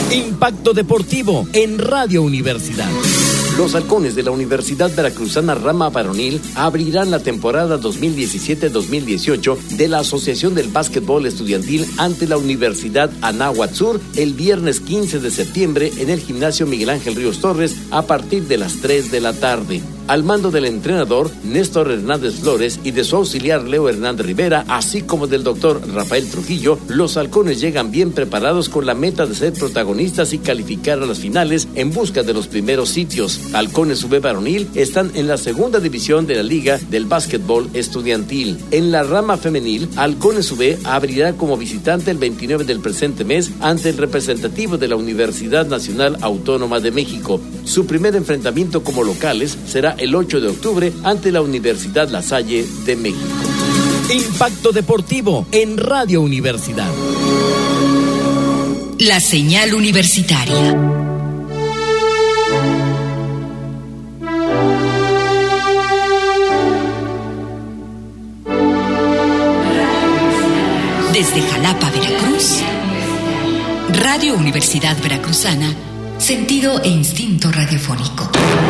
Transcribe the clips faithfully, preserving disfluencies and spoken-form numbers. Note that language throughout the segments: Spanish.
Impacto Deportivo en Radio Universidad. Los halcones de la Universidad Veracruzana Rama Varonil abrirán la temporada dos mil diecisiete dos mil dieciocho de la Asociación del Básquetbol Estudiantil ante la Universidad Anáhuac Sur el viernes quince de septiembre en el Gimnasio Miguel Ángel Ríos Torres a partir de las tres de la tarde. Al mando del entrenador Néstor Hernández Flores y de su auxiliar Leo Hernández Rivera, así como del doctor Rafael Trujillo, los halcones llegan bien preparados con la meta de ser protagonistas y calificar a las finales en busca de los primeros sitios. Halcones U V Varonil están en la segunda división de la Liga del Básquetbol Estudiantil. En la rama femenil, Halcones U V abrirá como visitante el veintinueve del presente mes ante el representativo de la Universidad Nacional Autónoma de México. Su primer enfrentamiento como locales será el ocho de octubre ante la Universidad La Salle de México. Impacto Deportivo en Radio Universidad. La señal universitaria. Desde Jalapa, Veracruz, Radio Universidad Veracruzana, sentido e instinto radiofónico.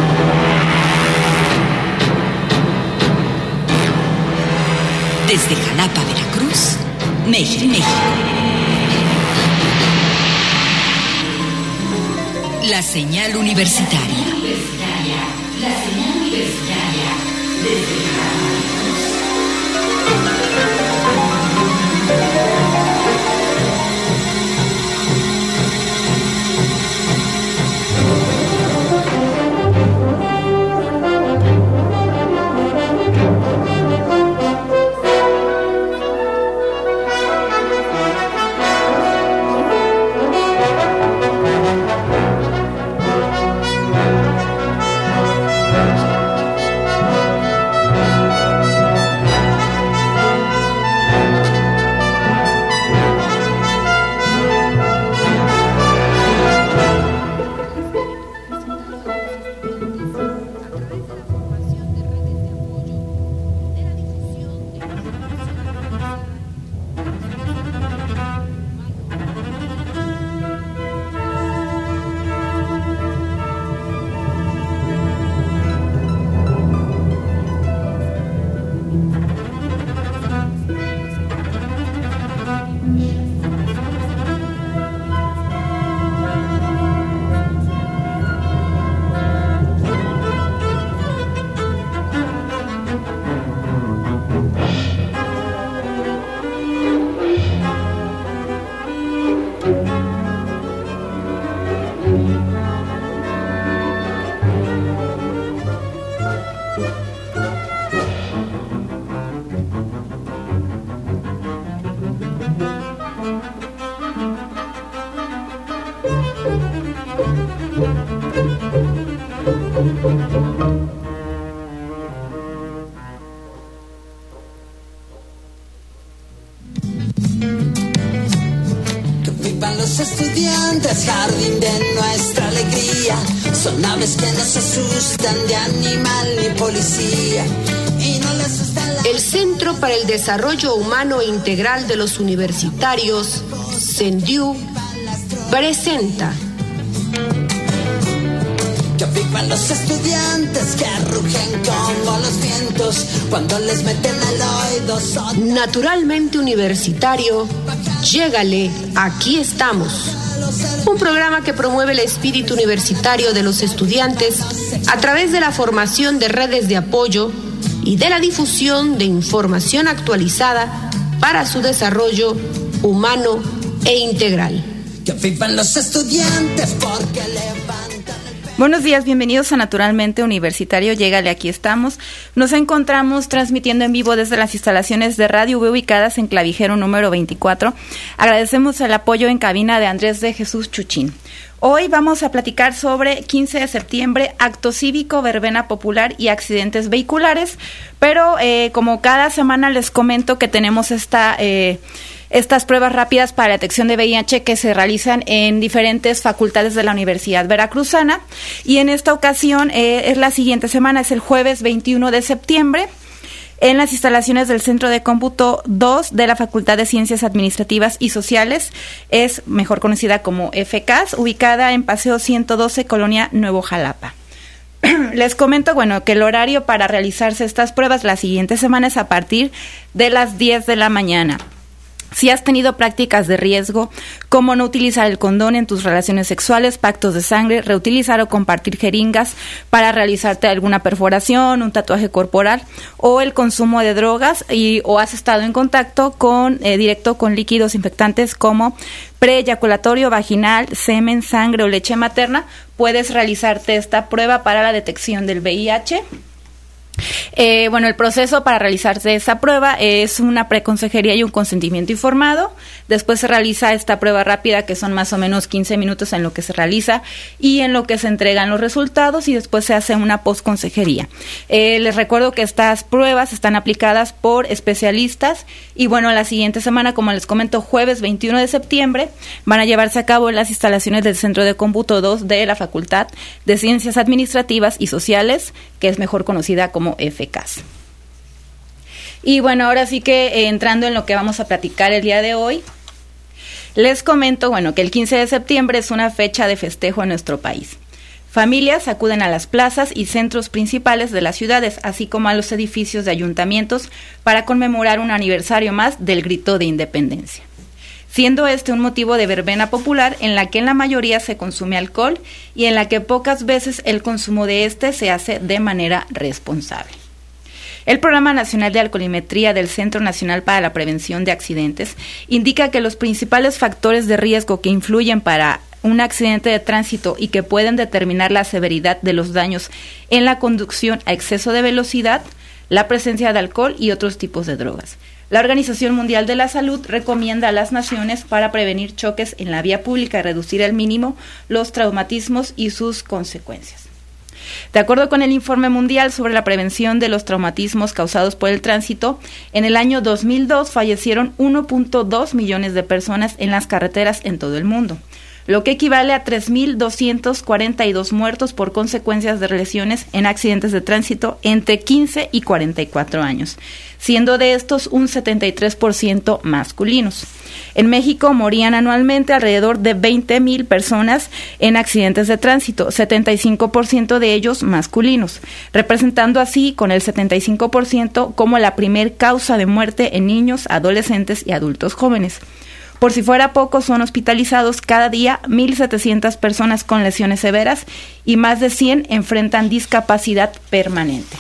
Desde Jalapa, Veracruz, México, México. La señal universitaria. La señal universitaria desde Jalapa. Estudiantes, jardín de nuestra alegría, son aves que no se asustan de animal ni policía y no les asusta la... El Centro para el Desarrollo Humano e Integral de los Universitarios, CENDIU, presenta. Que vivan los estudiantes que rugen como los vientos cuando les meten al oído son... Naturalmente universitario, llégale, aquí estamos. Un programa que promueve el espíritu universitario de los estudiantes a través de la formación de redes de apoyo y de la difusión de información actualizada para su desarrollo humano e integral. Que vivan los estudiantes porque levantan el pecho. Buenos días, bienvenidos a Naturalmente Universitario, llégale, aquí estamos. Nos encontramos transmitiendo en vivo desde las instalaciones de Radio V ubicadas en Clavijero número veinticuatro. Agradecemos el apoyo en cabina de Andrés de Jesús Chuchín. Hoy vamos a platicar sobre quince de septiembre, acto cívico, verbena popular y accidentes vehiculares, pero eh, como cada semana les comento que tenemos esta... Eh, Estas pruebas rápidas para la detección de V I H que se realizan en diferentes facultades de la Universidad Veracruzana, y en esta ocasión eh, es la siguiente semana, es el jueves veintiuno de septiembre. en las instalaciones del Centro de Cómputo dos de la Facultad de Ciencias Administrativas y Sociales, es mejor conocida como F C A S, ubicada en Paseo ciento doce, Colonia Nuevo Jalapa. Les comento, bueno, que el horario para realizarse estas pruebas la siguiente semana es a partir de las diez de la mañana. Si has tenido prácticas de riesgo, como no utilizar el condón en tus relaciones sexuales, pactos de sangre, reutilizar o compartir jeringas para realizarte alguna perforación, un tatuaje corporal o el consumo de drogas, y o has estado en contacto con eh, directo con líquidos infectantes como preeyaculatorio, vaginal, semen, sangre o leche materna, puedes realizarte esta prueba para la detección del V I H. Eh, bueno, el proceso para realizarse esa prueba es una preconsejería y un consentimiento informado. Después se realiza esta prueba rápida, que son más o menos quince minutos en lo que se realiza y en lo que se entregan los resultados, y después se hace una postconsejería. Eh, les recuerdo que estas pruebas están aplicadas por especialistas y bueno, la siguiente semana, como les comento, jueves veintiuno de septiembre, van a llevarse a cabo en las instalaciones del Centro de Cómputo dos de la Facultad de Ciencias Administrativas y Sociales, que es mejor conocida como F C A S. Y bueno, ahora sí que eh, entrando en lo que vamos a platicar el día de hoy, les comento, bueno, que el quince de septiembre es una fecha de festejo en nuestro país. Familias acuden a las plazas y centros principales de las ciudades, así como a los edificios de ayuntamientos, para conmemorar un aniversario más del Grito de Independencia, siendo este un motivo de verbena popular en la que en la mayoría se consume alcohol y en la que pocas veces el consumo de este se hace de manera responsable. El Programa Nacional de Alcoholimetría del Centro Nacional para la Prevención de Accidentes indica que los principales factores de riesgo que influyen para un accidente de tránsito y que pueden determinar la severidad de los daños en la conducción a exceso de velocidad, la presencia de alcohol y otros tipos de drogas. La Organización Mundial de la Salud recomienda a las naciones para prevenir choques en la vía pública y reducir al mínimo los traumatismos y sus consecuencias. De acuerdo con el Informe Mundial sobre la Prevención de los Traumatismos Causados por el Tránsito, en el año dos mil dos fallecieron uno punto dos millones de personas en las carreteras en todo el mundo, lo que equivale a tres mil doscientos cuarenta y dos muertos por consecuencias de lesiones en accidentes de tránsito entre quince y cuarenta y cuatro años, siendo de estos un setenta y tres por ciento masculinos. En México morían anualmente alrededor de veinte mil personas en accidentes de tránsito, setenta y cinco por ciento de ellos masculinos, representando así con el setenta y cinco por ciento como la primer causa de muerte en niños, adolescentes y adultos jóvenes. Por si fuera poco, son hospitalizados cada día mil setecientas personas con lesiones severas y más de cien enfrentan discapacidad permanente.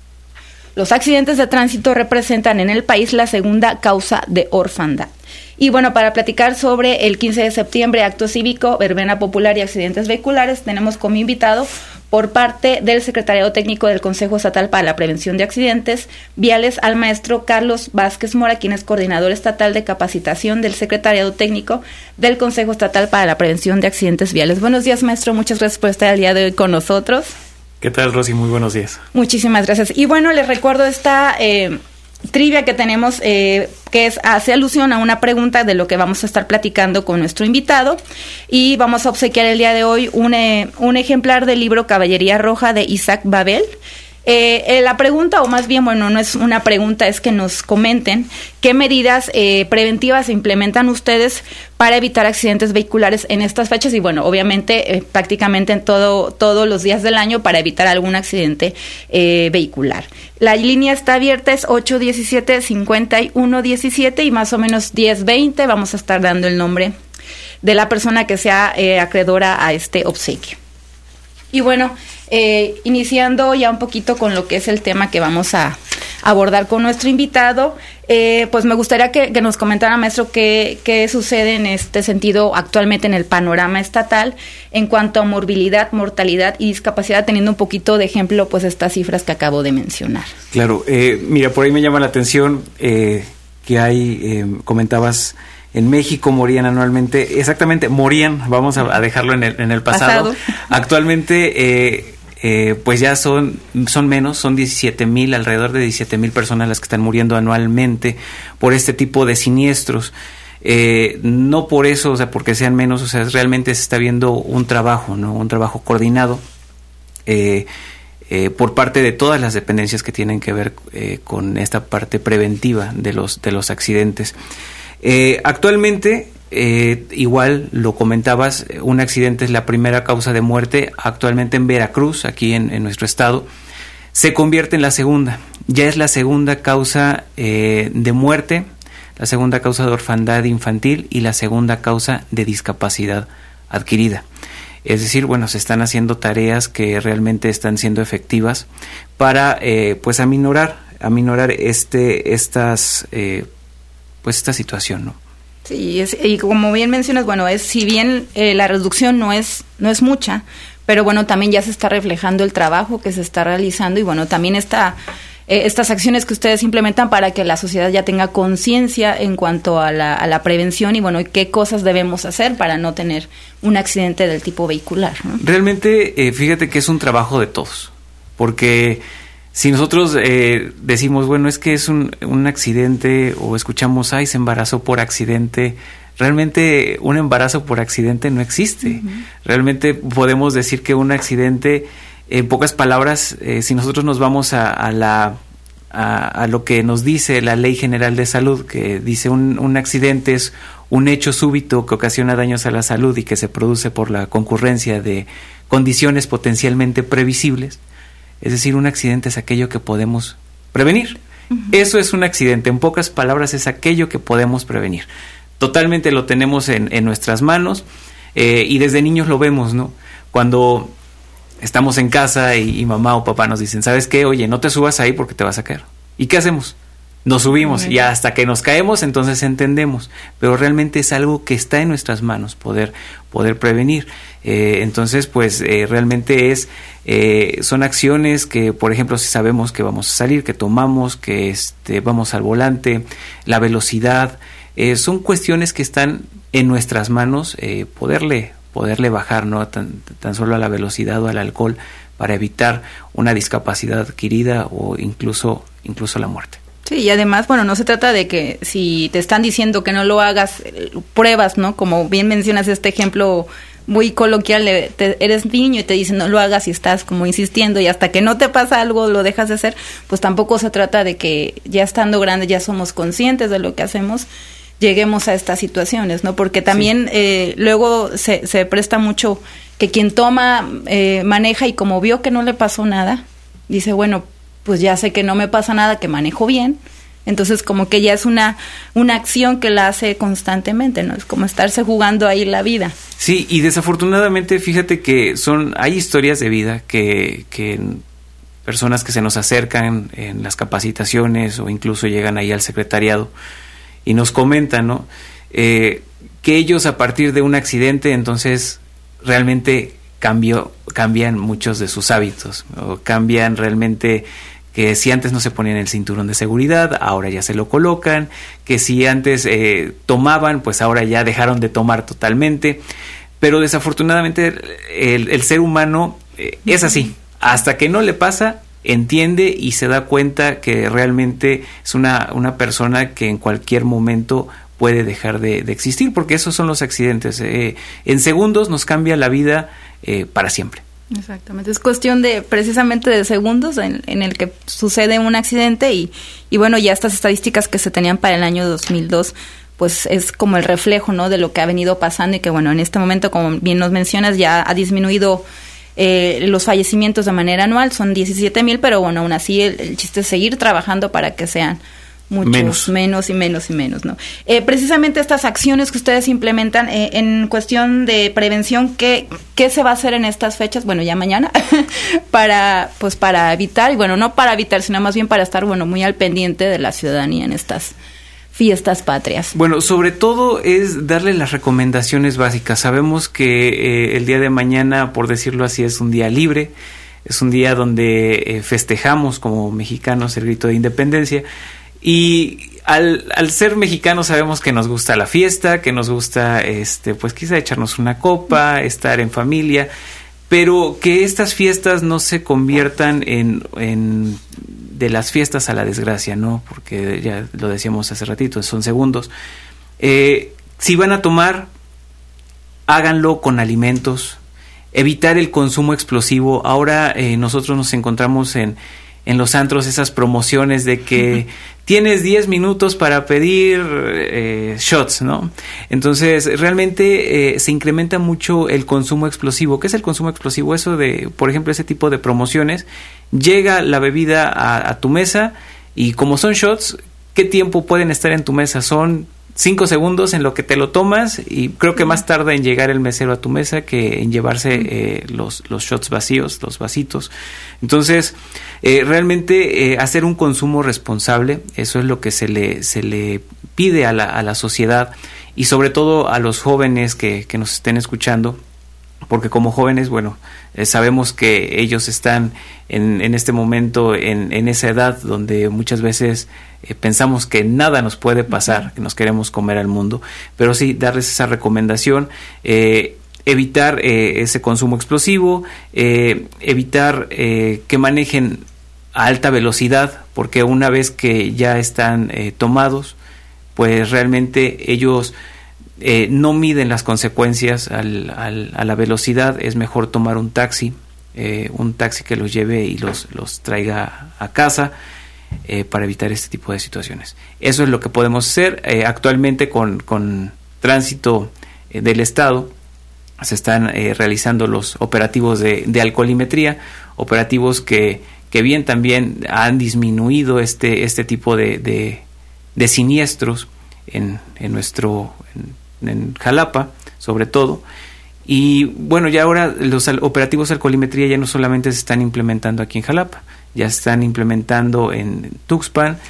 Los accidentes de tránsito representan en el país la segunda causa de orfandad. Y bueno, para platicar sobre el quince de septiembre, acto cívico, verbena popular y accidentes vehiculares, tenemos como invitado por parte del Secretariado Técnico del Consejo Estatal para la Prevención de Accidentes Viales al maestro Carlos Vázquez Mora, quien es coordinador estatal de capacitación del Secretariado Técnico del Consejo Estatal para la Prevención de Accidentes Viales. Buenos días, maestro, muchas gracias por estar el día de hoy con nosotros. ¿Qué tal, Rosy? Muy buenos días. Muchísimas gracias. Y bueno, les recuerdo esta eh, trivia que tenemos, eh, que es, hace alusión a una pregunta de lo que vamos a estar platicando con nuestro invitado, y vamos a obsequiar el día de hoy un, eh, un ejemplar del libro Caballería Roja de Isaac Babel. Eh, eh, la pregunta, o más bien, bueno, no es una pregunta, es que nos comenten qué medidas eh, preventivas implementan ustedes para evitar accidentes vehiculares en estas fechas y, bueno, obviamente, eh, prácticamente en todo todos los días del año para evitar algún accidente eh, vehicular. La línea está abierta, es ocho diecisiete, cincuenta y uno diecisiete y más o menos diez veinte. Vamos a estar dando el nombre de la persona que sea eh, acreedora a este obsequio. Y bueno, eh, iniciando ya un poquito con lo que es el tema que vamos a abordar con nuestro invitado, eh, pues me gustaría que, que nos comentara, maestro, qué, qué sucede en este sentido actualmente en el panorama estatal en cuanto a morbilidad, mortalidad y discapacidad, teniendo un poquito de ejemplo pues estas cifras que acabo de mencionar. Claro, eh, mira, por ahí me llama la atención eh, que hay, eh, comentabas, en México morían anualmente, exactamente, morían, vamos a, a dejarlo en el, en el pasado. pasado. Actualmente, eh, eh, pues ya son, son menos, son diecisiete mil, alrededor de diecisiete mil personas las que están muriendo anualmente por este tipo de siniestros. Eh, no por eso, o sea, porque sean menos, o sea, realmente se está viendo un trabajo, ¿no? Un trabajo coordinado. Eh, eh, por parte de todas las dependencias que tienen que ver eh, con esta parte preventiva de los, de los accidentes. Eh, actualmente, eh, igual lo comentabas, un accidente es la primera causa de muerte actualmente en Veracruz, aquí en, en nuestro estado. Se convierte en la segunda, ya es la segunda causa eh, de muerte, la segunda causa de orfandad infantil y la segunda causa de discapacidad adquirida. Es decir, bueno, se están haciendo tareas que realmente están siendo efectivas para eh, pues aminorar, aminorar este, estas, eh, pues esta situación, ¿no? Sí, es, y como bien mencionas, bueno, es si bien eh, la reducción no es, no es mucha, pero bueno, también ya se está reflejando el trabajo que se está realizando y bueno, también está eh, estas acciones que ustedes implementan para que la sociedad ya tenga conciencia en cuanto a la, a la prevención y bueno, qué cosas debemos hacer para no tener un accidente del tipo vehicular, ¿no? Realmente, eh, fíjate que es un trabajo de todos, porque si nosotros eh, decimos, bueno, es que es un, un accidente o escuchamos, ay, se embarazó por accidente, realmente un embarazo por accidente no existe. Uh-huh. Realmente podemos decir que un accidente, en pocas palabras, eh, si nosotros nos vamos a, a la a, a lo que nos dice la Ley General de Salud, que dice un, un accidente es un hecho súbito que ocasiona daños a la salud y que se produce por la concurrencia de condiciones potencialmente previsibles. Es decir, un accidente es aquello que podemos prevenir. Uh-huh. Eso es un accidente, en pocas palabras, es aquello que podemos prevenir. Totalmente lo tenemos en, en nuestras manos eh, y desde niños lo vemos, ¿no? Cuando estamos en casa y, y mamá o papá nos dicen, ¿sabes qué? Oye, no te subas ahí porque te vas a caer. ¿Y qué hacemos? Nos subimos uh-huh. y hasta que nos caemos entonces entendemos, pero realmente es algo que está en nuestras manos poder, poder prevenir. Eh, entonces, pues eh, realmente es eh, son acciones que, por ejemplo, si sabemos que vamos a salir, que tomamos, que este, vamos al volante, la velocidad, eh, son cuestiones que están en nuestras manos, eh, poderle poderle bajar, no tan, tan solo a la velocidad o al alcohol, para evitar una discapacidad adquirida o incluso incluso la muerte. Sí, y además, bueno, no se trata de que si te están diciendo que no lo hagas, pruebas, ¿no? Como bien mencionas este ejemplo muy coloquial, de, te, eres niño y te dicen no lo hagas y estás como insistiendo y hasta que no te pasa algo lo dejas de hacer, pues tampoco se trata de que ya estando grande ya somos conscientes de lo que hacemos, lleguemos a estas situaciones, ¿no? Porque también sí. eh, luego se, se presta mucho que quien toma, eh, maneja y como vio que no le pasó nada, dice, bueno, pues ya sé que no me pasa nada, que manejo bien. Entonces como que ya es una una acción que la hace constantemente, ¿no? Es como estarse jugando ahí la vida. Sí, y desafortunadamente fíjate que son hay historias de vida que, que personas que se nos acercan en las capacitaciones o incluso llegan ahí al secretariado y nos comentan, ¿no? Eh, que ellos a partir de un accidente entonces realmente cambió, cambian muchos de sus hábitos, o cambian realmente, que si antes no se ponían el cinturón de seguridad, ahora ya se lo colocan, que si antes eh, tomaban, pues ahora ya dejaron de tomar totalmente, pero desafortunadamente el, el ser humano eh, es así, hasta que no le pasa, entiende y se da cuenta que realmente es una, una persona que en cualquier momento puede dejar de, de existir, porque esos son los accidentes, eh, en segundos nos cambia la vida eh, para siempre. Exactamente, es cuestión de precisamente de segundos en, en el que sucede un accidente y, y bueno, ya estas estadísticas que se tenían para el año dos mil dos, pues es como el reflejo, ¿no?, de lo que ha venido pasando y que bueno, en este momento, como bien nos mencionas, ya ha disminuido eh, los fallecimientos de manera anual, son diecisiete mil, pero bueno, aún así el, el chiste es seguir trabajando para que sean muchos menos, menos y menos y menos, ¿no? Eh, precisamente estas acciones que ustedes implementan eh, en cuestión de prevención, ¿qué, ¿qué se va a hacer en estas fechas? Bueno, ya mañana, para, pues para evitar, y bueno, no para evitar, sino más bien para estar, bueno, muy al pendiente de la ciudadanía en estas fiestas patrias. Bueno, sobre todo es darle las recomendaciones básicas. Sabemos que eh, el día de mañana, por decirlo así, es un día libre, es un día donde eh, festejamos como mexicanos el grito de independencia. Y al, al ser mexicanos sabemos que nos gusta la fiesta, que nos gusta este pues quizá echarnos una copa, estar en familia, pero que estas fiestas no se conviertan en, en de las fiestas a la desgracia, ¿no? Porque ya lo decíamos hace ratito, son segundos. Eh, si van a tomar, háganlo con alimentos, evitar el consumo explosivo. Ahora eh, nosotros nos encontramos en, en los antros esas promociones de que uh-huh. tienes diez minutos para pedir eh, shots, ¿no? Entonces, realmente eh, se incrementa mucho el consumo explosivo. ¿Qué es el consumo explosivo? Eso de, por ejemplo, ese tipo de promociones. Llega la bebida a, a tu mesa y como son shots, ¿qué tiempo pueden estar en tu mesa? Son cinco segundos en lo que te lo tomas y creo que más tarda en llegar el mesero a tu mesa que en llevarse eh, los, los shots vacíos, los vasitos. Entonces, eh, realmente eh, hacer un consumo responsable, eso es lo que se le, se le pide a la, a la sociedad y sobre todo a los jóvenes que, que nos estén escuchando, porque como jóvenes, bueno, eh, sabemos que ellos están en, en este momento en, en esa edad donde muchas veces eh, pensamos que nada nos puede pasar, que nos queremos comer al mundo, pero sí darles esa recomendación, eh, evitar eh, ese consumo explosivo, eh, evitar eh, que manejen a alta velocidad, porque una vez que ya están eh, tomados, pues realmente ellos Eh, no miden las consecuencias al, al, a la velocidad. Es mejor tomar un taxi, eh, un taxi que los lleve y los, los traiga a casa eh, para evitar este tipo de situaciones. Eso es lo que podemos hacer. Eh, actualmente con, con tránsito eh, del Estado se están eh, realizando los operativos de, de alcoholimetría, operativos que, que bien también han disminuido este, este tipo de, de, de siniestros en, en nuestro... En, en Jalapa, sobre todo. Y bueno, ya ahora los operativos de alcoholimetría ya no solamente se están implementando aquí en Jalapa, ya se están implementando en Tuxpan,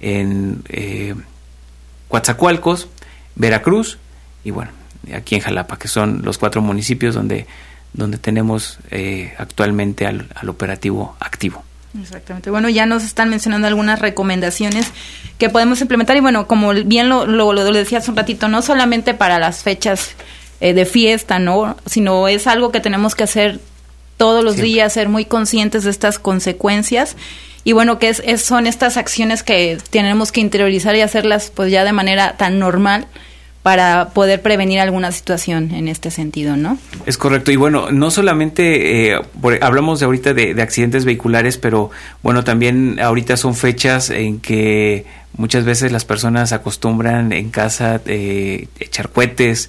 en eh, Coatzacoalcos, Veracruz y bueno, aquí en Jalapa, que son los cuatro municipios donde, donde tenemos eh, actualmente al, al operativo activo. Exactamente. Bueno, ya nos están mencionando algunas recomendaciones que podemos implementar y bueno, como bien lo, lo, lo decía hace un ratito, no solamente para las fechas eh, de fiesta, ¿no? Sino es algo que tenemos que hacer todos los Siempre. días, ser muy conscientes de estas consecuencias y bueno, que es, es, son estas acciones que tenemos que interiorizar y hacerlas pues ya de manera tan normal para poder prevenir alguna situación en este sentido, ¿no? Es correcto. Y bueno, no solamente eh, por, hablamos de ahorita de, de accidentes vehiculares, pero bueno, también ahorita son fechas en que muchas veces las personas acostumbran en casa eh, echar cohetes,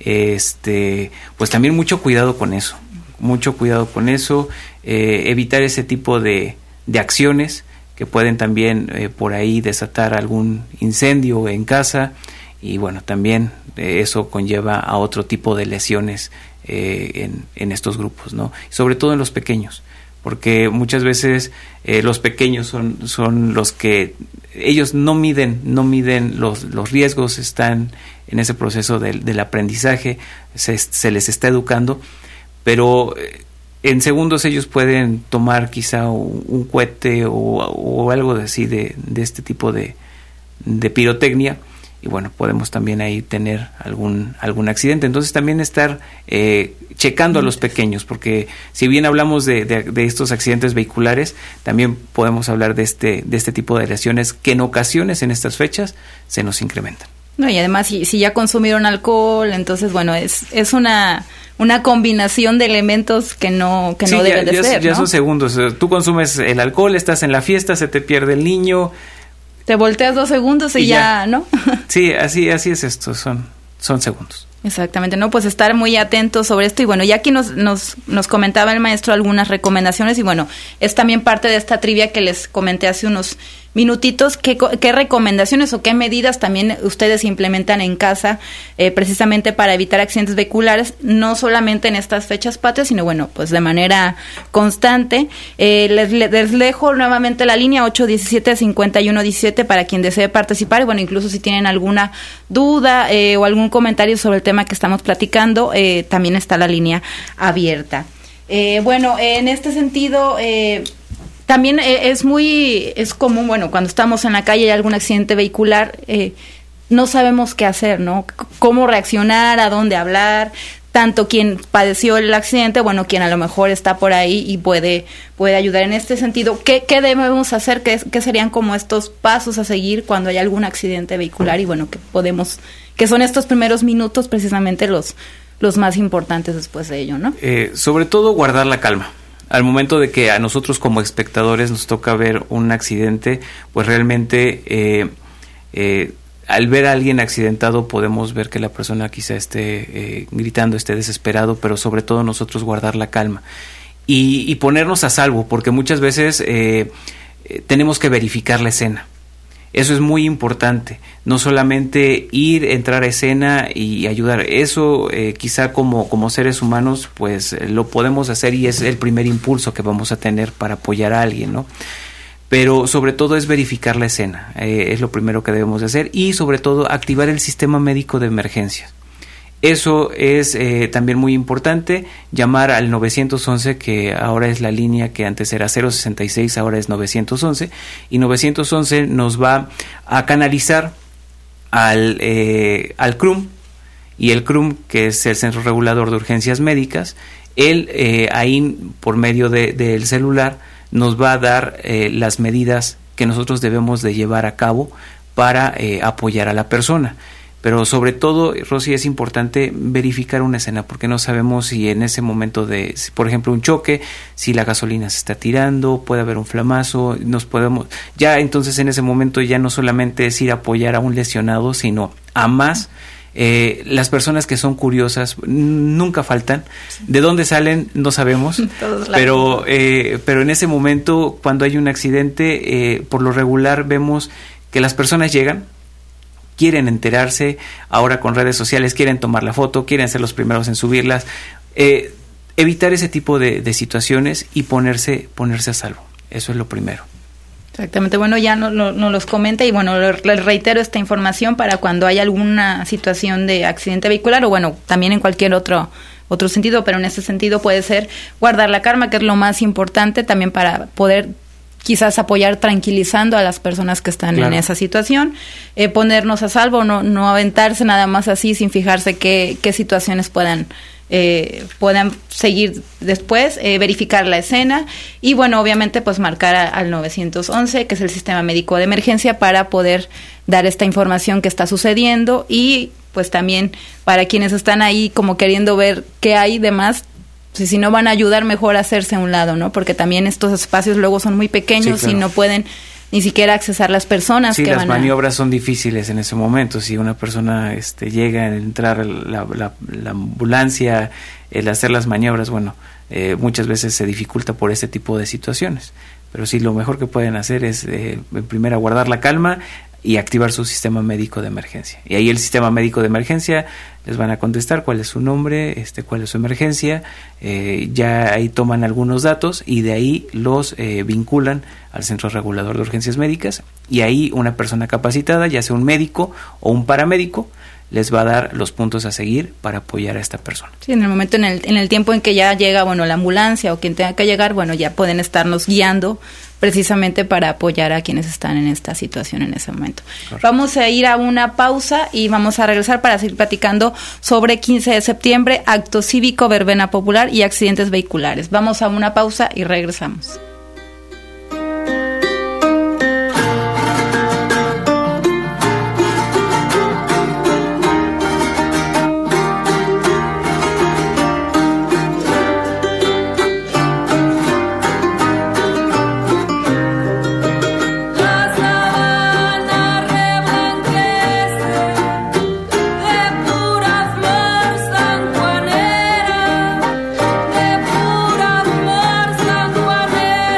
este, pues también mucho cuidado con eso, mucho cuidado con eso, eh, evitar ese tipo de, de acciones que pueden también eh, por ahí desatar algún incendio en casa. Y bueno, también eh, eso conlleva a otro tipo de lesiones eh, en, en estos grupos, ¿no? Sobre todo en los pequeños, porque muchas veces eh, los pequeños son, son los que ellos no miden, no miden los, los riesgos, están en ese proceso del, del aprendizaje, se, se les está educando, pero eh, en segundos ellos pueden tomar quizá un, un cohete o, o algo así de, de este tipo de, de pirotecnia. Y bueno, podemos también ahí tener algún algún accidente. Entonces también estar eh, checando a los pequeños, porque si bien hablamos de, de, de estos accidentes vehiculares, también podemos hablar de este de este tipo de lesiones que en ocasiones en estas fechas se nos incrementan. No, y además si, si ya consumieron alcohol, entonces bueno, es es una una combinación de elementos que no que sí, no debe de ya, ser, ya ¿no? son segundos. Tú consumes el alcohol, estás en la fiesta, se te pierde el niño. Te volteas dos segundos y, y ya, ya, ¿no? Sí, así así es esto, son son segundos. Exactamente, ¿no? Pues estar muy atentos sobre esto y bueno, ya aquí nos, nos, nos comentaba el maestro algunas recomendaciones y bueno, es también parte de esta trivia que les comenté hace unos minutitos, ¿qué, qué recomendaciones o qué medidas también ustedes implementan en casa eh, precisamente para evitar accidentes vehiculares, no solamente en estas fechas patrias, sino bueno, pues de manera constante. Eh, les, les dejo nuevamente la línea ocho diecisiete, cincuenta y uno diecisiete para quien desee participar y bueno, incluso si tienen alguna duda eh, o algún comentario sobre el tema que estamos platicando, eh, también está la línea abierta. Eh, bueno, en este sentido, eh, también eh, es muy, es común, bueno, cuando estamos en la calle y hay algún accidente vehicular, eh, no sabemos qué hacer, ¿no? C- cómo reaccionar, a dónde hablar, tanto quien padeció el accidente, bueno, quien a lo mejor está por ahí y puede puede ayudar en este sentido. ¿Qué, qué debemos hacer? ¿Qué, qué serían como estos pasos a seguir cuando hay algún accidente vehicular? Y bueno, que podemos, que son estos primeros minutos precisamente los los más importantes después de ello, ¿no? Eh, sobre todo guardar la calma. Al momento de que a nosotros como espectadores nos toca ver un accidente, pues realmente eh, eh, al ver a alguien accidentado podemos ver que la persona quizá esté eh, gritando, esté desesperado, pero sobre todo nosotros guardar la calma y, y ponernos a salvo, porque muchas veces eh, eh, tenemos que verificar la escena. Eso es muy importante, no solamente ir, entrar a escena y ayudar. Eso eh, quizá como, como seres humanos pues eh, lo podemos hacer y es el primer impulso que vamos a tener para apoyar a alguien, ¿no? Pero sobre todo es verificar la escena, eh, es lo primero que debemos de hacer, y sobre todo activar el sistema médico de emergencias. Eso es eh, también muy importante, llamar al nueve once, que ahora es la línea que antes era cero sesenta y seis, ahora es nueve once, y nueve once nos va a canalizar al, eh, al C R U M, y el C R U M, que es el Centro Regulador de Urgencias Médicas, él eh, ahí por medio de, del celular nos va a dar eh, las medidas que nosotros debemos de llevar a cabo para eh, apoyar a la persona. Pero sobre todo, Rosy, es importante verificar una escena, porque no sabemos si en ese momento de, por ejemplo, un choque, si la gasolina se está tirando, puede haber un flamazo, nos podemos, ya entonces en ese momento ya no solamente es ir a apoyar a un lesionado, sino a más. Eh, las personas que son curiosas nunca faltan. ¿De dónde salen? No sabemos. pero, eh, pero en ese momento, cuando hay un accidente, eh, por lo regular vemos que las personas llegan, quieren enterarse, ahora con redes sociales quieren tomar la foto, quieren ser los primeros en subirlas, eh, evitar ese tipo de, de situaciones y ponerse, ponerse a salvo. Eso es lo primero. Exactamente, bueno, ya nos no, no los comenta y bueno, les reitero esta información para cuando haya alguna situación de accidente vehicular o bueno, también en cualquier otro otro sentido, pero en ese sentido puede ser guardar la calma, que es lo más importante también para poder quizás apoyar tranquilizando a las personas que están claro. en esa situación, eh, ponernos a salvo, no no aventarse nada más así sin fijarse qué, qué situaciones puedan eh, puedan seguir después, eh, verificar la escena y bueno, obviamente pues marcar a, al nueve once, que es el sistema médico de emergencia, para poder dar esta información que está sucediendo y pues también para quienes están ahí como queriendo ver qué hay de más. Si, si no van a ayudar, mejor hacerse a un lado, ¿no? Porque también estos espacios luego son muy pequeños sí, claro. y no pueden ni siquiera accesar las personas sí, que las van a... maniobras son difíciles en ese momento. Si una persona este, llega a entrar la, la, la ambulancia, el hacer las maniobras, bueno, eh, muchas veces se dificulta por este tipo de situaciones. Pero sí, lo mejor que pueden hacer es, eh, primero, guardar la calma y activar su sistema médico de emergencia. Y ahí el sistema médico de emergencia les van a contestar cuál es su nombre, este, cuál es su emergencia, eh, ya ahí toman algunos datos y de ahí los eh, vinculan al Centro Regulador de Urgencias Médicas y ahí una persona capacitada, ya sea un médico o un paramédico, les va a dar los puntos a seguir para apoyar a esta persona. Sí, en el momento, en el, en el tiempo en que ya llega, bueno, la ambulancia o quien tenga que llegar, bueno, ya pueden estarnos guiando precisamente para apoyar a quienes están en esta situación en ese momento. Correcto. Vamos a ir a una pausa y vamos a regresar para seguir platicando sobre quince de septiembre, acto cívico, verbena popular y accidentes vehiculares. Vamos a una pausa y regresamos. Pura flor sanjuanera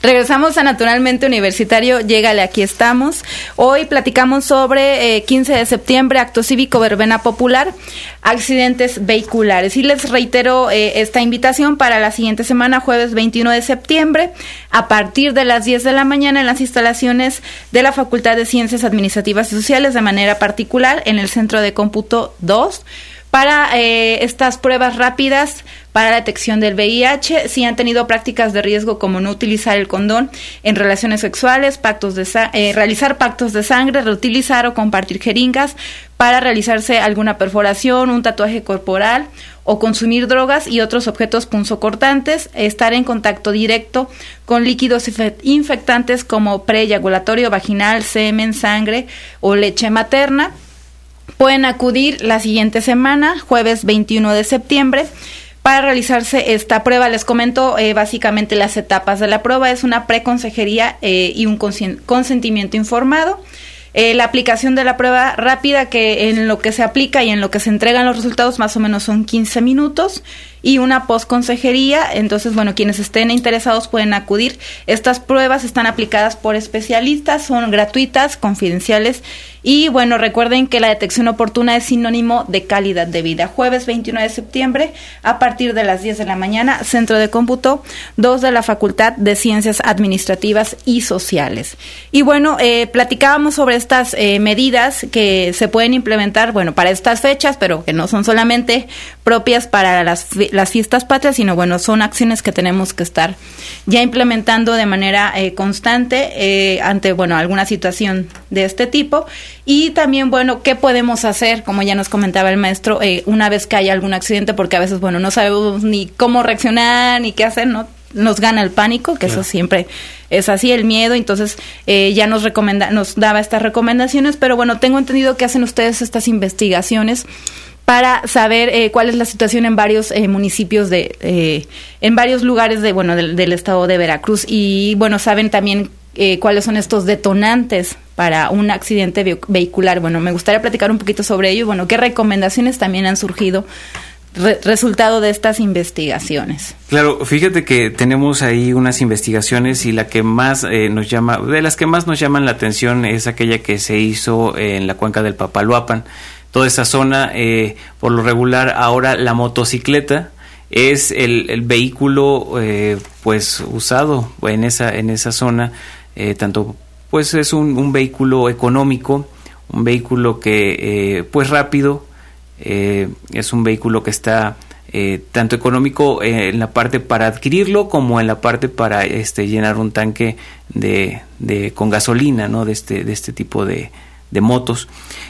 Regresamos a Naturalmente Universitario, llégale, aquí estamos. Hoy platicamos sobre eh, quince de septiembre, acto cívico, verbena popular, accidentes vehiculares. Y les reitero eh, esta invitación para la siguiente semana, jueves veintiuno de septiembre, a partir de las diez de la mañana en las instalaciones de la Facultad de Ciencias Administrativas y Sociales, de manera particular en el Centro de Cómputo dos, para eh, estas pruebas rápidas para la detección del V I H, si han tenido prácticas de riesgo como no utilizar el condón en relaciones sexuales, pactos de sa- eh, realizar pactos de sangre, reutilizar o compartir jeringas para realizarse alguna perforación, un tatuaje corporal o consumir drogas y otros objetos punzocortantes, estar en contacto directo con líquidos infectantes como preeyaculatorio, vaginal, semen, sangre o leche materna. Pueden acudir la siguiente semana, jueves veintiuno de septiembre, para realizarse esta prueba. Les comento eh, básicamente las etapas de la prueba. Es una preconsejería eh, y un consen- consentimiento informado. Eh, la aplicación de la prueba rápida, que en lo que se aplica y en lo que se entregan los resultados más o menos son quince minutos, y una postconsejería. Entonces, bueno, quienes estén interesados pueden acudir. Estas pruebas están aplicadas por especialistas, son gratuitas, confidenciales, y bueno, recuerden que la detección oportuna es sinónimo de calidad de vida. Jueves veintiuno de septiembre, a partir de las diez de la mañana, Centro de Cómputo dos de la Facultad de Ciencias Administrativas y Sociales. Y bueno, eh, platicábamos sobre estas eh, medidas que se pueden implementar, bueno, para estas fechas, pero que no son solamente propias para las las fiestas patrias, sino bueno, son acciones que tenemos que estar ya implementando de manera eh, constante eh, ante, bueno, alguna situación de este tipo. Y también, bueno, ¿qué podemos hacer? Como ya nos comentaba el maestro, eh, una vez que haya algún accidente, porque a veces, bueno, no sabemos ni cómo reaccionar ni qué hacer, ¿no? Nos gana el pánico, que claro, eso siempre es así, el miedo. Entonces eh, ya nos recomenda, nos daba estas recomendaciones, pero bueno, tengo entendido que hacen ustedes estas investigaciones para saber eh, cuál es la situación en varios eh, municipios de, eh, en varios lugares de, bueno, del, del estado de Veracruz, y bueno, saben también eh, cuáles son estos detonantes para un accidente ve- vehicular. Bueno, me gustaría platicar un poquito sobre ello, y bueno, qué recomendaciones también han surgido re- resultado de estas investigaciones. Claro, fíjate que tenemos ahí unas investigaciones, y la que más eh, nos llama, de las que más nos llaman la atención es aquella que se hizo en la cuenca del Papaloapan. Toda esa zona, eh, por lo regular, ahora la motocicleta es el, el vehículo eh, pues usado en esa en esa zona, eh, tanto pues es un, un vehículo económico, un vehículo que eh, pues rápido, eh, es un vehículo que está eh, tanto económico eh, en la parte para adquirirlo como en la parte para este llenar un tanque de, de con gasolina, ¿no? De este de este tipo de, de motos.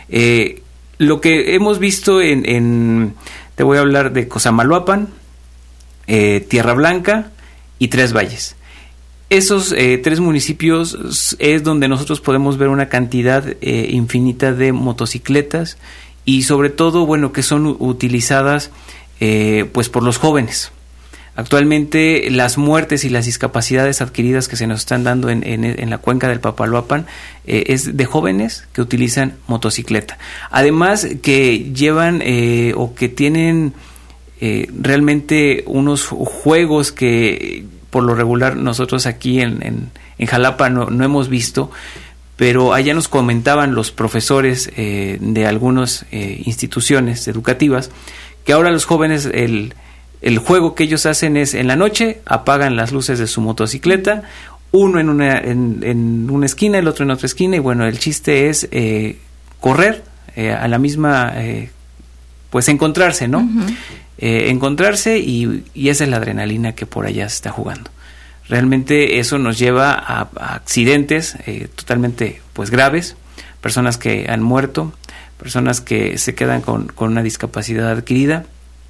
Eh, Lo que hemos visto en, en te voy a hablar de Cosamaloapan, eh, Tierra Blanca y Tres Valles. Esos eh, tres municipios es donde nosotros podemos ver una cantidad eh, infinita de motocicletas, y sobre todo, bueno, que son utilizadas eh, pues por los jóvenes. Actualmente las muertes y las discapacidades adquiridas que se nos están dando en, en, en la cuenca del Papaloapan eh, es de jóvenes que utilizan motocicleta. Además que llevan eh, o que tienen eh, realmente unos juegos que por lo regular nosotros aquí en, en, en Jalapa no, no hemos visto, pero allá nos comentaban los profesores eh, de algunas eh, instituciones educativas que ahora los jóvenes el El juego que ellos hacen es en la noche apagan las luces de su motocicleta, uno en una en, en una esquina, el otro en otra esquina, y bueno, el chiste es eh, correr eh, a la misma, eh, pues encontrarse, ¿no? Uh-huh. Eh, encontrarse y, y esa es la adrenalina que por allá se está jugando. Realmente eso nos lleva a, a accidentes eh, totalmente pues graves, personas que han muerto, personas que se quedan con, con una discapacidad adquirida.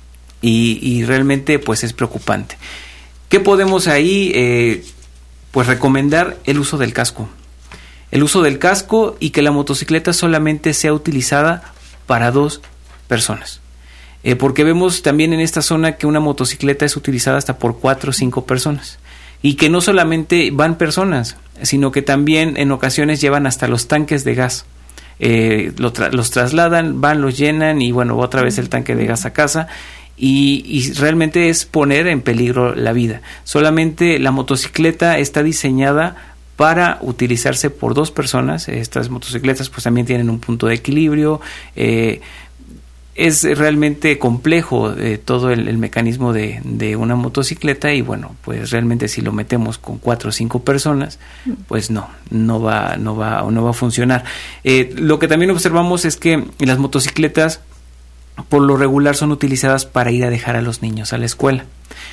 Y, y realmente pues es preocupante. ¿Qué podemos ahí eh, pues recomendar? El uso del casco. El uso del casco y que la motocicleta solamente sea utilizada para dos personas. Eh, porque vemos también en esta zona que una motocicleta es utilizada hasta por cuatro o cinco personas. Y que no solamente van personas, sino que también en ocasiones llevan hasta los tanques de gas. Eh, lo tra- los trasladan, van, los llenan y bueno, otra vez el tanque de gas a casa. y, y realmente es poner en peligro la vida. Solamente la motocicleta está diseñada para utilizarse por dos personas. Estas motocicletas pues también tienen un punto de equilibrio. Eh, es realmente complejo eh, todo el, el mecanismo de, de una motocicleta, y bueno, pues realmente si lo metemos con cuatro o cinco personas, pues no, no va, no va, no va a funcionar. Eh, lo que también observamos es que las motocicletas por lo regular son utilizadas para ir a dejar a los niños a la escuela.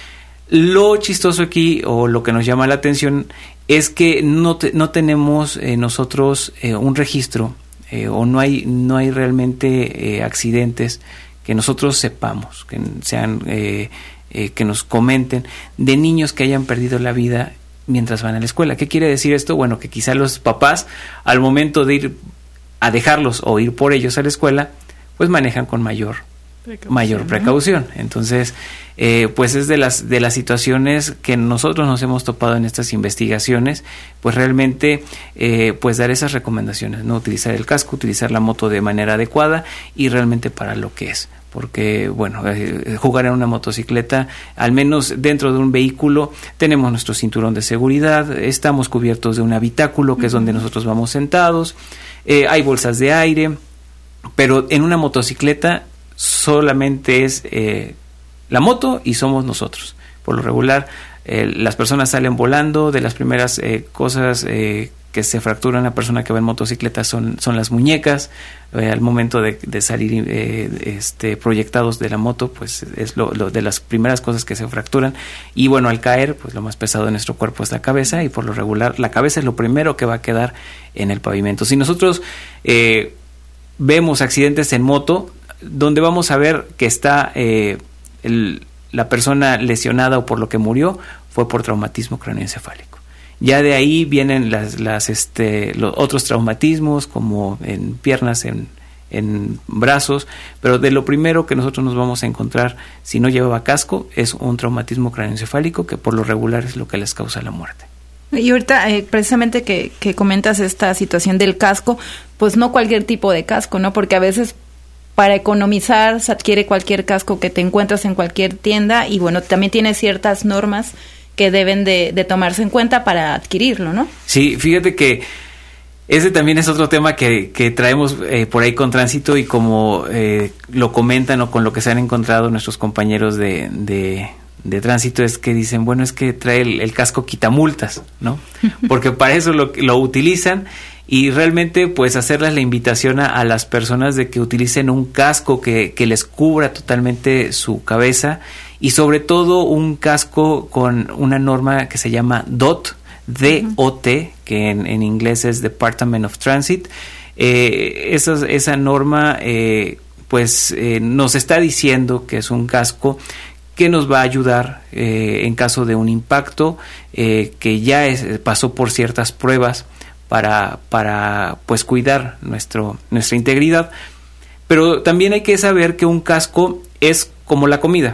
Lo chistoso aquí, o lo que nos llama la atención, es que no, te, no tenemos eh, nosotros eh, un registro, eh, o no hay, no hay realmente eh, accidentes que nosotros sepamos, que sean, eh, eh, que nos comenten de niños que hayan perdido la vida mientras van a la escuela. ¿Qué quiere decir esto? Bueno, que quizá los papás, al momento de ir a dejarlos o ir por ellos a la escuela, pues manejan con mayor precaución, mayor precaución. ¿no? Entonces, eh, pues es de las de las situaciones que nosotros nos hemos topado en estas investigaciones, pues realmente, eh, pues dar esas recomendaciones, no utilizar el casco, utilizar la moto de manera adecuada y realmente para lo que es. Porque, bueno, eh, jugar en una motocicleta, al menos dentro de un vehículo, tenemos nuestro cinturón de seguridad, estamos cubiertos de un habitáculo, que uh-huh. es donde nosotros vamos sentados, eh, hay bolsas de aire, pero en una motocicleta solamente es eh, la moto y somos nosotros. Por lo regular, eh, las personas salen volando. De las primeras eh, cosas eh, que se fractura una persona que va en motocicleta son, son las muñecas. Eh, al momento de, de salir eh, este, proyectados de la moto, pues es lo, lo de las primeras cosas que se fracturan. Y bueno, al caer, pues lo más pesado de nuestro cuerpo es la cabeza, y por lo regular la cabeza es lo primero que va a quedar en el pavimento. Si nosotros eh, vemos accidentes en moto, donde vamos a ver que está eh, el, la persona lesionada o por lo que murió fue por traumatismo craneoencefálico. Ya de ahí vienen las, las este, los otros traumatismos, como en piernas, en, en brazos, pero de lo primero que nosotros nos vamos a encontrar si no llevaba casco es un traumatismo craneoencefálico, que por lo regular es lo que les causa la muerte. Y ahorita, eh, precisamente que, que comentas esta situación del casco, pues no cualquier tipo de casco, ¿no? Porque a veces para economizar se adquiere cualquier casco que te encuentras en cualquier tienda, y bueno, también tiene ciertas normas que deben de, de tomarse en cuenta para adquirirlo, ¿no? Sí, fíjate que ese también es otro tema que, que traemos eh, por ahí con Tránsito, y como eh, lo comentan o con lo que se han encontrado nuestros compañeros de... de de Tránsito, es que dicen, bueno, es que trae el, el casco quitamultas, ¿no? Porque para eso lo, lo utilizan, y realmente pues hacerles la invitación a, a las personas de que utilicen un casco que, que les cubra totalmente su cabeza, y sobre todo un casco con una norma que se llama D O T, D O T, que en, en inglés es Department of Transit. Eh, esa, esa norma eh, pues eh, nos está diciendo que es un casco que nos va a ayudar eh, en caso de un impacto, eh, que ya es, pasó por ciertas pruebas para, para pues cuidar nuestro, nuestra integridad. Pero también hay que saber que un casco es como la comida,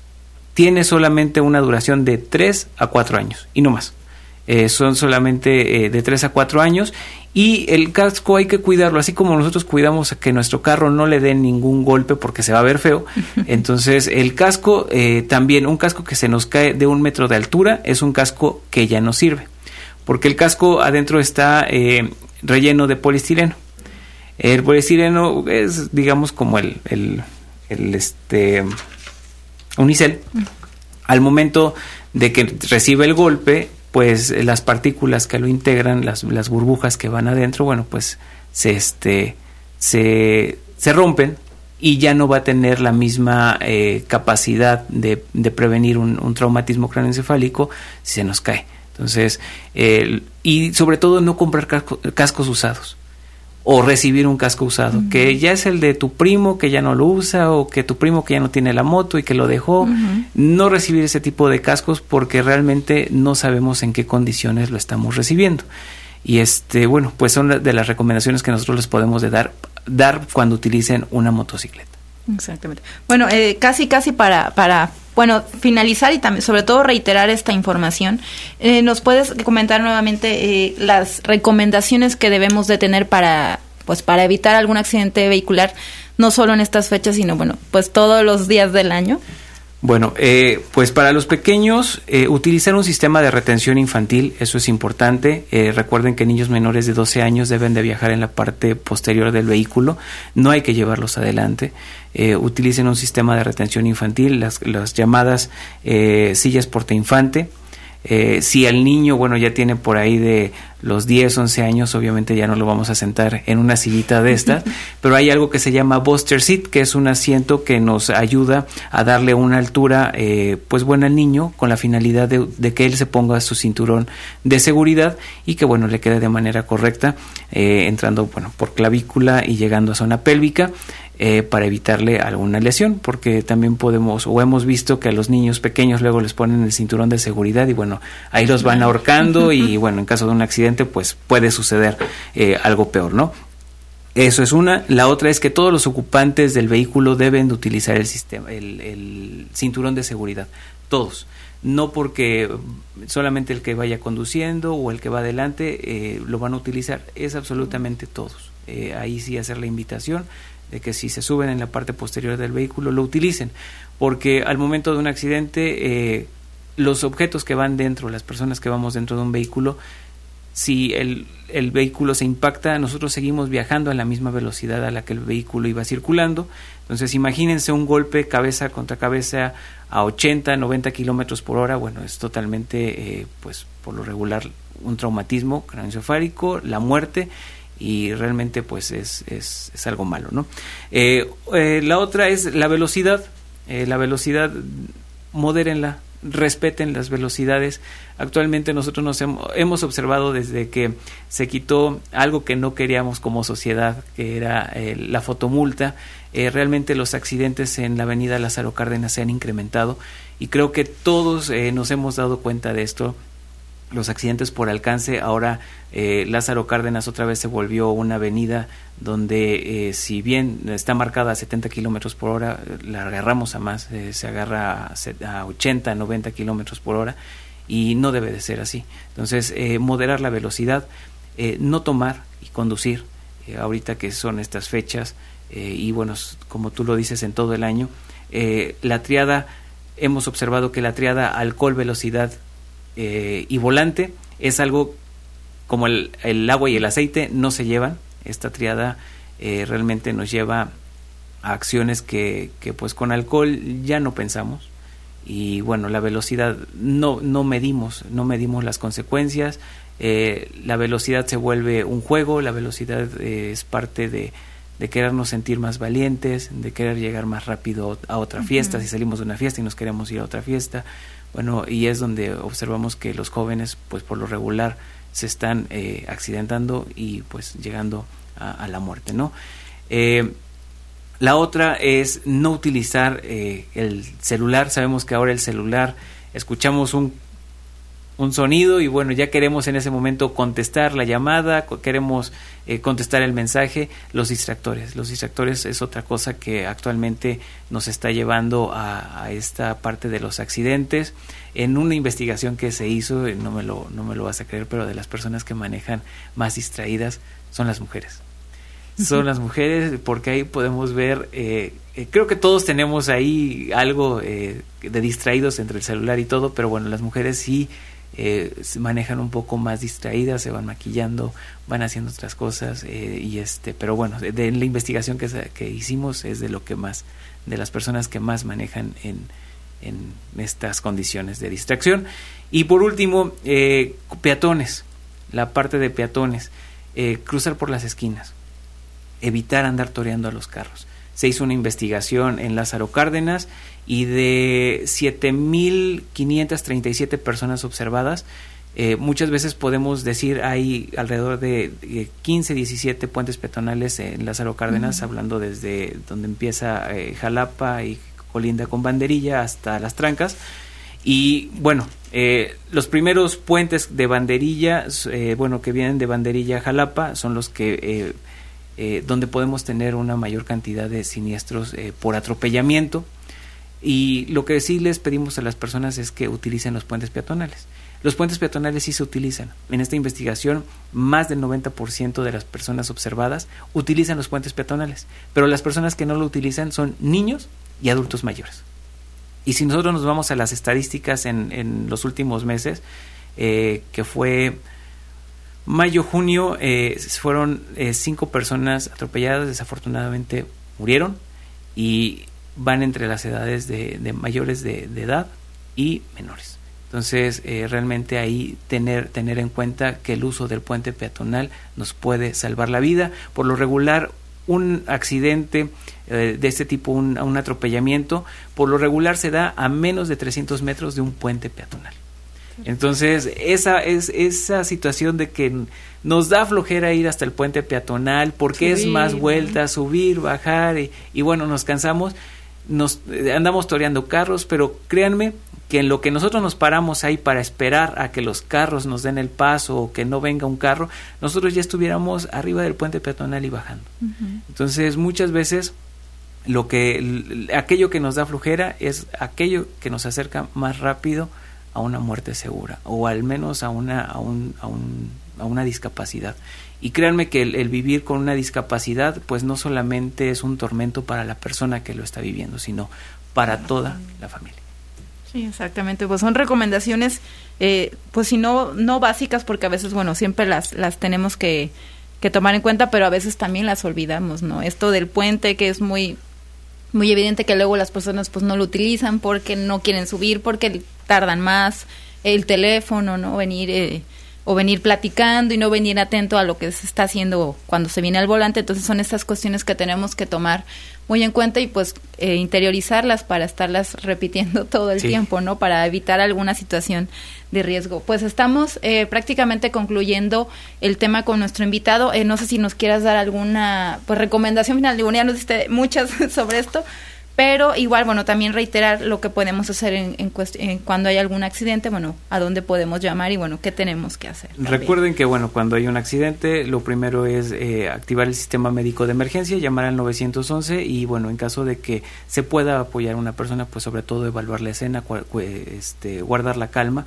tiene solamente una duración de tres a cuatro años y no más. Eh, son solamente eh, de tres a cuatro años, y el casco hay que cuidarlo, así como nosotros cuidamos a que nuestro carro no le den ningún golpe porque se va a ver feo. Entonces el casco, eh, también un casco que se nos cae de un metro de altura es un casco que ya no sirve, porque el casco adentro está eh, relleno de poliestireno. El poliestireno es, digamos, como el, el, el este unicel. Al momento de que recibe el golpe, pues las partículas que lo integran, las, las burbujas que van adentro, bueno, pues se este se, se rompen, y ya no va a tener la misma eh, capacidad de, de prevenir un, un traumatismo craneoencefálico si se nos cae. Entonces, eh, y sobre todo no comprar casco, cascos usados, o recibir un casco usado, uh-huh. que ya es el de tu primo que ya no lo usa, o que tu primo que ya no tiene la moto y que lo dejó. Uh-huh. No recibir ese tipo de cascos, porque realmente no sabemos en qué condiciones lo estamos recibiendo. Y este, bueno, pues son de las recomendaciones que nosotros les podemos de dar, dar cuando utilicen una motocicleta. Exactamente. Bueno, eh, casi casi para para bueno finalizar, y también sobre todo reiterar esta información, eh, ¿nos puedes comentar nuevamente eh, las recomendaciones que debemos de tener para pues para evitar algún accidente vehicular, no solo en estas fechas, sino bueno, pues todos los días del año? Bueno, eh, pues para los pequeños, eh, utilizar un sistema de retención infantil, eso es importante. Eh, recuerden que niños menores de doce años deben de viajar en la parte posterior del vehículo, no hay que llevarlos adelante. Eh, utilicen un sistema de retención infantil, las, las llamadas eh, sillas portainfante. Eh, si el niño, bueno, ya tiene por ahí de los diez, once años, obviamente ya no lo vamos a sentar en una sillita de estas, pero hay algo que se llama Booster Seat, que es un asiento que nos ayuda a darle una altura eh, pues buena al niño, con la finalidad de, de que él se ponga su cinturón de seguridad y que bueno, le quede de manera correcta, eh, entrando bueno por clavícula y llegando a zona pélvica. Eh, para evitarle alguna lesión, porque también podemos o hemos visto que a los niños pequeños luego les ponen el cinturón de seguridad y bueno, ahí los van ahorcando y bueno, en caso de un accidente pues puede suceder eh, algo peor, ¿no? Eso es una. La otra es que todos los ocupantes del vehículo deben de utilizar el sistema, el, el cinturón de seguridad, todos. No porque solamente el que vaya conduciendo o el que va adelante eh, lo van a utilizar, es absolutamente todos. Eh, ahí sí hacer la invitación de que si se suben en la parte posterior del vehículo lo utilicen, porque al momento de un accidente eh, los objetos que van dentro, las personas que vamos dentro de un vehículo, si el, el vehículo se impacta, nosotros seguimos viajando a la misma velocidad a la que el vehículo iba circulando. Entonces imagínense un golpe cabeza contra cabeza a ochenta, noventa kilómetros por hora, bueno, es totalmente eh, pues por lo regular un traumatismo craneoencefálico, la muerte, y realmente pues es, es, es algo malo, ¿no? Eh, eh, la otra es la velocidad, eh, la velocidad, modérenla, respeten las velocidades. Actualmente nosotros nos hemos, hemos observado desde que se quitó algo que no queríamos como sociedad, que era eh, la fotomulta, eh, realmente los accidentes en la avenida Lázaro Cárdenas se han incrementado y creo que todos eh, nos hemos dado cuenta de esto. Los accidentes por alcance, ahora eh, Lázaro Cárdenas otra vez se volvió una avenida donde eh, si bien está marcada a setenta kilómetros por hora, la agarramos a más, eh, se agarra a, a ochenta, noventa kilómetros por hora y no debe de ser así. Entonces, eh, moderar la velocidad, eh, no tomar y conducir, eh, ahorita que son estas fechas, eh, y bueno, como tú lo dices, en todo el año, eh, la triada, hemos observado que la triada alcohol, velocidad, Eh, y volante es algo como el, el agua y el aceite no se llevan. Esta triada eh, realmente nos lleva a acciones que, que pues con alcohol ya no pensamos y bueno, la velocidad no, no medimos no medimos las consecuencias. Eh, la velocidad se vuelve un juego, la velocidad eh, es parte de, de querernos sentir más valientes, de querer llegar más rápido a otra fiesta. Uh-huh. Si salimos de una fiesta y nos queremos ir a otra fiesta, bueno, y es donde observamos que los jóvenes, pues por lo regular, se están eh, accidentando y pues llegando a, a la muerte, ¿no? Eh, la otra es no utilizar eh, el celular. Sabemos que ahora el celular, escuchamos un un sonido y bueno, ya queremos en ese momento contestar la llamada, queremos eh, contestar el mensaje. Los distractores, los distractores es otra cosa que actualmente nos está llevando a, a esta parte de los accidentes. En una investigación que se hizo, no me lo, no me lo vas a creer, pero de las personas que manejan más distraídas son las mujeres. Son las mujeres, porque ahí podemos ver, eh, eh, creo que todos tenemos ahí algo eh, de distraídos entre el celular y todo, pero bueno, las mujeres sí eh, se manejan un poco más distraídas, se van maquillando, van haciendo otras cosas, eh, y este, pero bueno, de, de la investigación que, que hicimos es de lo que más, de las personas que más manejan en, en estas condiciones de distracción. Y por último, eh, peatones, la parte de peatones, eh, cruzar por las esquinas, evitar andar toreando a los carros. Se hizo una investigación en Lázaro Cárdenas y de siete mil quinientas treinta y siete personas observadas, eh, muchas veces podemos decir hay alrededor de eh, quince, diecisiete puentes peatonales en Lázaro Cárdenas, uh-huh. hablando desde donde empieza eh, Jalapa y colinda con Banderilla hasta Las Trancas. Y bueno, eh, los primeros puentes de Banderilla, eh, bueno, que vienen de Banderilla a Jalapa, son los que eh, Eh, donde podemos tener una mayor cantidad de siniestros eh, por atropellamiento. Y lo que sí les pedimos a las personas es que utilicen los puentes peatonales. Los puentes peatonales sí se utilizan. En esta investigación, más del noventa por ciento de las personas observadas utilizan los puentes peatonales, pero las personas que no lo utilizan son niños y adultos mayores. Y si nosotros nos vamos a las estadísticas en, en los últimos meses, eh, que fue mayo, junio, eh, fueron eh, cinco personas atropelladas, desafortunadamente murieron, y van entre las edades de, de mayores de, de edad y menores. Entonces, eh, realmente ahí tener, tener en cuenta que el uso del puente peatonal nos puede salvar la vida. Por lo regular, un accidente eh, de este tipo, un, un atropellamiento, por lo regular se da a menos de trescientos metros de un puente peatonal. Entonces, esa es esa situación de que nos da flojera ir hasta el puente peatonal porque subir, es más vueltas, subir, bajar, y, y bueno, nos cansamos, nos eh, andamos toreando carros, pero créanme que en lo que nosotros nos paramos ahí para esperar a que los carros nos den el paso o que no venga un carro, nosotros ya estuviéramos arriba del puente peatonal y bajando. Uh-huh. Entonces, muchas veces lo que aquello que nos da flojera es aquello que nos acerca más rápido a una muerte segura, o al menos a una a un, a un, a una discapacidad. Y créanme que el, el vivir con una discapacidad pues no solamente es un tormento para la persona que lo está viviendo, sino para toda la familia. Sí, exactamente, pues son recomendaciones, eh, pues si no no básicas, porque a veces, bueno, siempre las las tenemos que, que tomar en cuenta, pero a veces también las olvidamos, ¿no? Esto del puente, que es muy muy evidente que luego las personas pues no lo utilizan porque no quieren subir, porque tardan más, el teléfono, ¿no? Venir eh, o venir platicando y no venir atento a lo que se está haciendo cuando se viene al volante. Entonces son estas cuestiones que tenemos que tomar muy en cuenta y pues eh, interiorizarlas para estarlas repitiendo todo el sí. tiempo, ¿no? Para evitar alguna situación de riesgo. Pues estamos eh, prácticamente concluyendo el tema con nuestro invitado. Eh, no sé si nos quieras dar alguna pues recomendación final. Digo, ya nos diste muchas sobre esto, pero igual, bueno, también reiterar lo que podemos hacer en, en, cuest- en cuando hay algún accidente, bueno, a dónde podemos llamar y, bueno, qué tenemos que hacer. También. Recuerden que, bueno, cuando hay un accidente, lo primero es eh, activar el sistema médico de emergencia, llamar al nueve once y, bueno, en caso de que se pueda apoyar a una persona, pues sobre todo evaluar la escena, cu- cu- este, guardar la calma.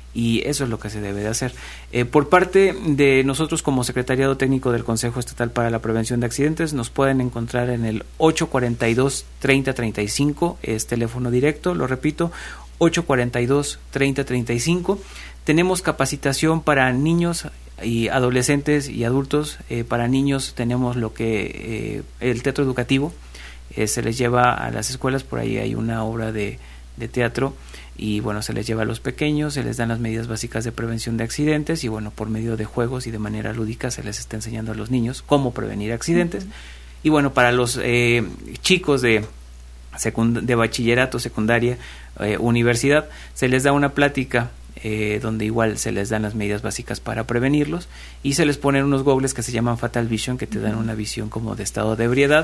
Y eso es lo que se debe de hacer. Eh, por parte de nosotros como Secretariado Técnico del Consejo Estatal para la Prevención de Accidentes, nos pueden encontrar en el ocho cuarenta y dos, treinta treinta y cinco, es teléfono directo, lo repito, ocho cuarenta y dos, treinta treinta y cinco. Tenemos capacitación para niños y adolescentes y adultos. Eh, para niños tenemos lo que eh, el teatro educativo, eh, se les lleva a las escuelas, por ahí hay una obra de, de teatro, y bueno, se les lleva a los pequeños, se les dan las medidas básicas de prevención de accidentes y bueno, por medio de juegos y de manera lúdica se les está enseñando a los niños cómo prevenir accidentes. Uh-huh. Y bueno, para los eh, chicos de, secund- de bachillerato, secundaria, eh, universidad, se les da una plática eh, donde igual se les dan las medidas básicas para prevenirlos y se les ponen unos goggles que se llaman Fatal Vision, que te dan una visión como de estado de ebriedad.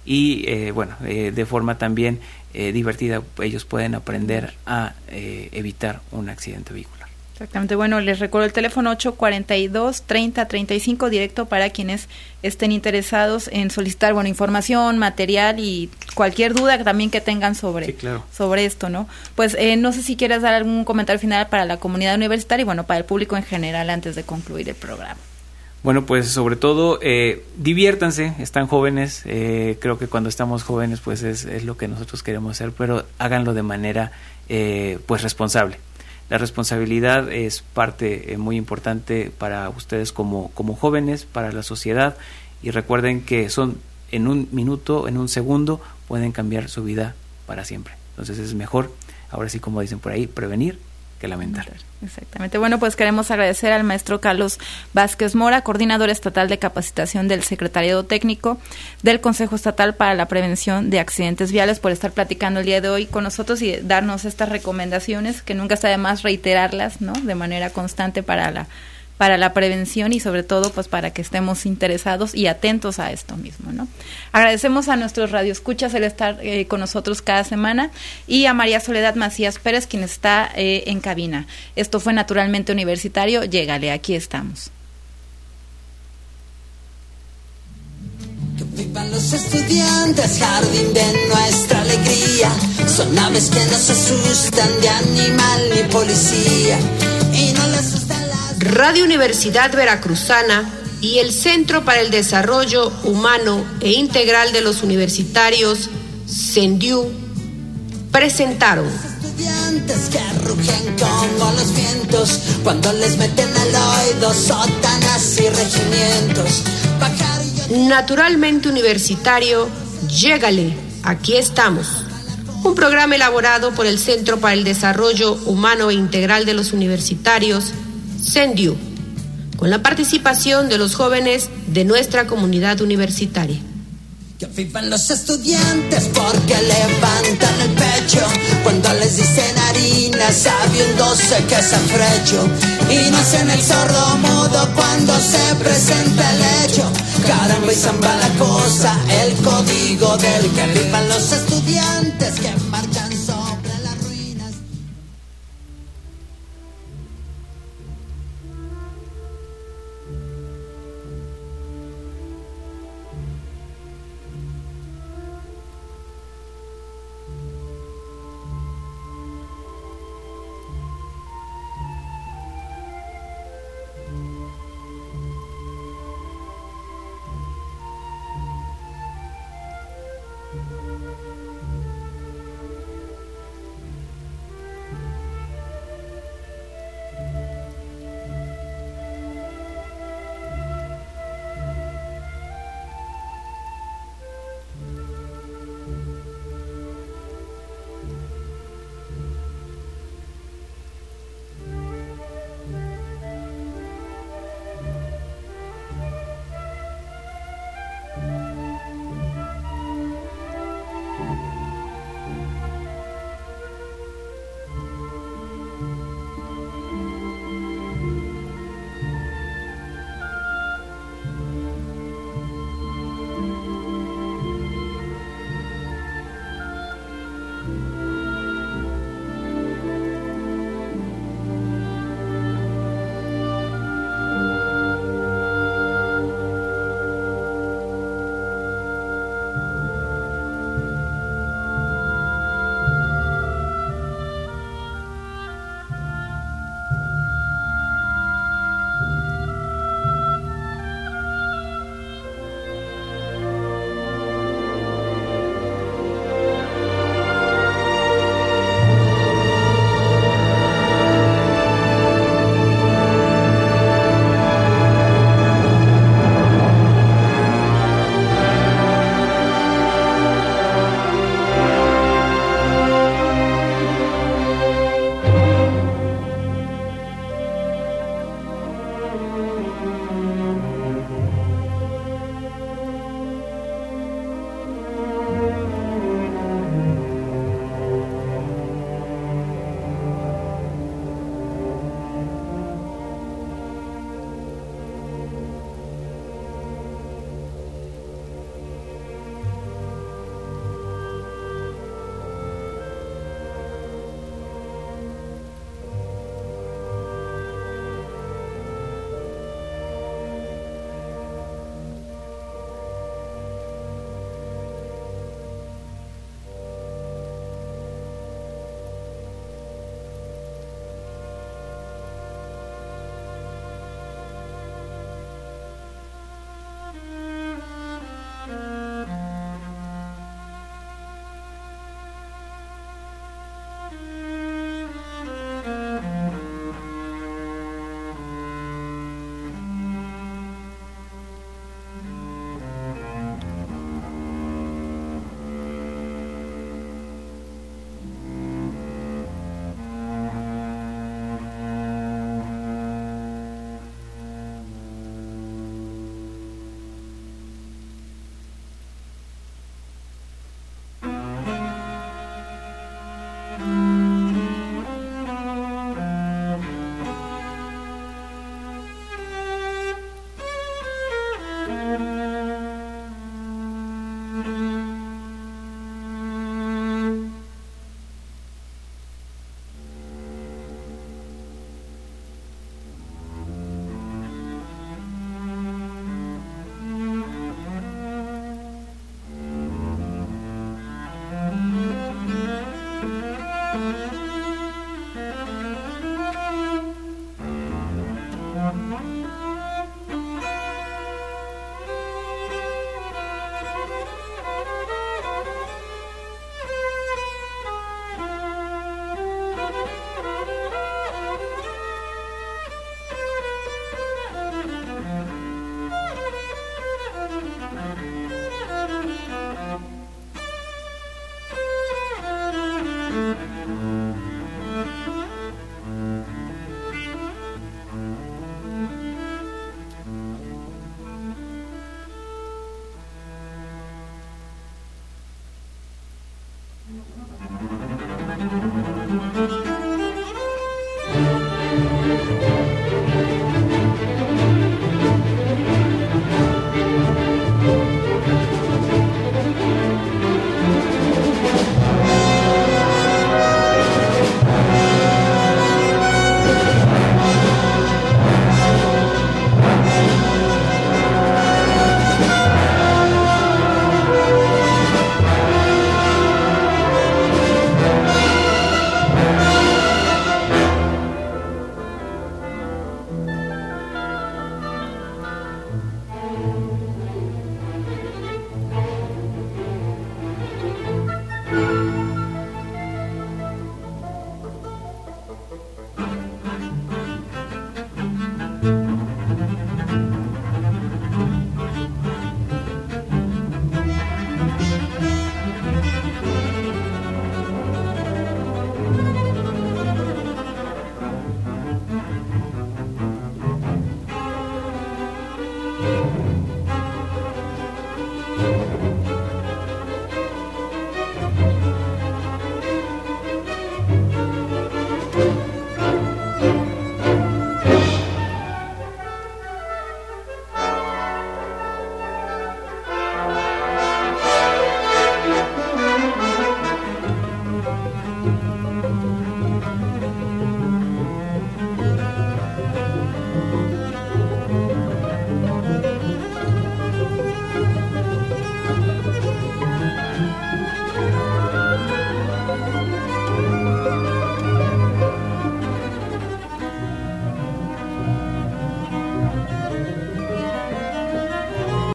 Y eh, bueno, eh, de forma también eh, divertida ellos pueden aprender a eh, evitar un accidente vehicular. Exactamente, bueno, les recuerdo el teléfono ocho cuarenta y dos, treinta treinta y cinco, directo para quienes estén interesados en solicitar, bueno, información, material y cualquier duda también que tengan sobre, sí, claro. sobre esto, ¿no? Pues eh, no sé si quieres dar algún comentario final para la comunidad universitaria y bueno, para el público en general antes de concluir el programa. Bueno, pues sobre todo eh, diviértanse, están jóvenes, eh, creo que cuando estamos jóvenes pues es, es lo que nosotros queremos hacer, pero háganlo de manera eh, pues responsable. La responsabilidad es parte eh, muy importante para ustedes como, como jóvenes, para la sociedad, y recuerden que son en un minuto, en un segundo, pueden cambiar su vida para siempre. Entonces es mejor, ahora sí como dicen por ahí, prevenir que lamentar. Exactamente. Bueno, pues queremos agradecer al maestro Carlos Vázquez Mora, coordinador estatal de capacitación del Secretariado Técnico del Consejo Estatal para la Prevención de Accidentes Viales, por estar platicando el día de hoy con nosotros y darnos estas recomendaciones, que nunca está de más reiterarlas, ¿no? De manera constante para la para la prevención y sobre todo pues para que estemos interesados y atentos a esto mismo, ¿no? Agradecemos a nuestros radioescuchas el estar eh, con nosotros cada semana y a María Soledad Macías Pérez, quien está eh, en cabina. Esto fue Naturalmente Universitario. Llégale, aquí estamos. Que vivan los estudiantes, jardín de nuestra alegría. Son aves que no se asustan de animal ni policía. Y no Radio Universidad Veracruzana y el Centro para el Desarrollo Humano e Integral de los Universitarios, CENDIU, presentaron Estudiantes que rugen como los vientos cuando les meten al oído sótanas y regimientos. Naturalmente Universitario, llégale, aquí estamos. Un programa elaborado por el Centro para el Desarrollo Humano e Integral de los Universitarios, CENDIU, con la participación de los jóvenes de nuestra comunidad universitaria. Que vivan los estudiantes porque levantan el pecho cuando les dicen harina, sabiéndose que es afrecho, y no hacen el sordo mudo cuando se presenta el hecho. Caramba y zamba la cosa, el código del que